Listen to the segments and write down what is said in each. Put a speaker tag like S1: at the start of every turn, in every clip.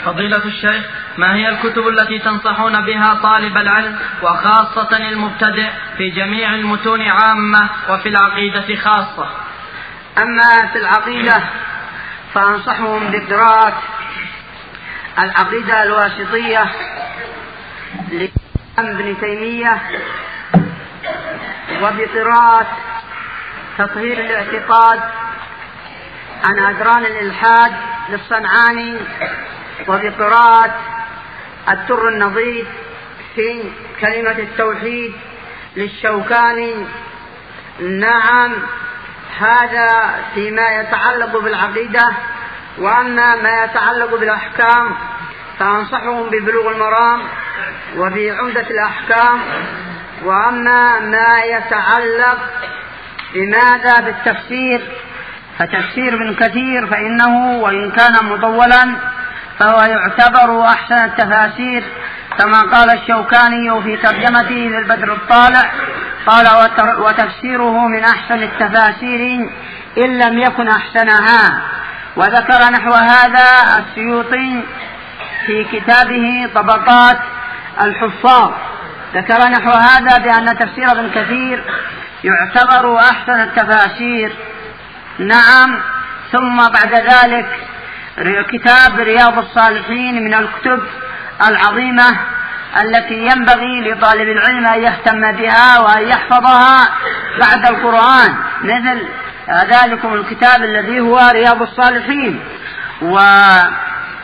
S1: فضيلة الشيخ، ما هي الكتب التي تنصحون بها طالب العلم وخاصة المبتدئ في جميع المتون عامة وفي العقيدة خاصة؟
S2: أما في العقيدة فأنصحهم بقراءة العقيدة الواسطية لابن تيمية، وبقراءة تطهير الاعتقاد عن أدران الإلحاد للصنعاني، وبقراءة التر النظيف في كلمة التوحيد للشوكاني. نعم، هذا فيما يتعلق بالعقيدة. وأما ما يتعلق بالأحكام فأنصحهم ببلوغ المرام وبعمدة الأحكام. وأما ما يتعلق بماذا بالتفسير فتفسير ابن كثير فإنه وإن كان مطولا فهو يعتبر أحسن التفاسير، كما قال الشوكاني في ترجمته للبدر الطالع، قال وتفسيره من أحسن التفاسير إن لم يكن أحسنها. وذكر نحو هذا السيوطي في كتابه طبقات الحفاظ، ذكر نحو هذا بأن تفسير ابن كثير يعتبر أحسن التفاسير. نعم. ثم بعد ذلك كتاب رياض الصالحين من الكتب العظيمة التي ينبغي لطالب العلم أن يهتم بها وأن يحفظها بعد القرآن، مثل ذلكم الكتاب الذي هو رياض الصالحين. وطالب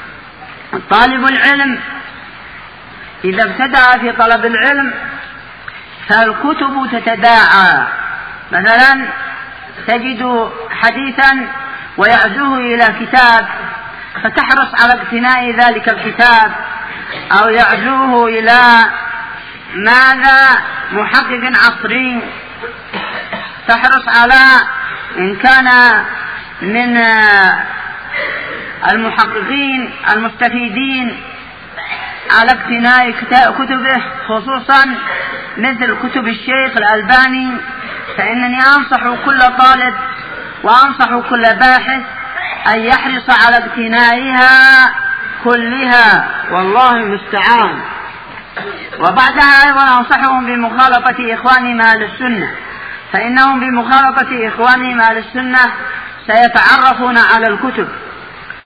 S2: العلم إذا ابتدأ في طلب العلم فالكتب تتداعى، مثلا تجد حديثا ويعزوه إلى كتاب فتحرص على اقتناء ذلك الكتاب، أو يعزوه إلى ماذا محقق عصري تحرص على إن كان من المحققين المستفيدين على اقتناء كتبه، خصوصا مثل كتب الشيخ الألباني. فإنني أنصح كل طالب وأنصح كل باحث أن يحرص على اقتنائها كلها، والله المستعان. وبعدها أيضا أنصحهم بمخالطة إخوانهم أهل السنة، فإنهم بمخالطة إخوانهم أهل السنة سيتعرفون على الكتب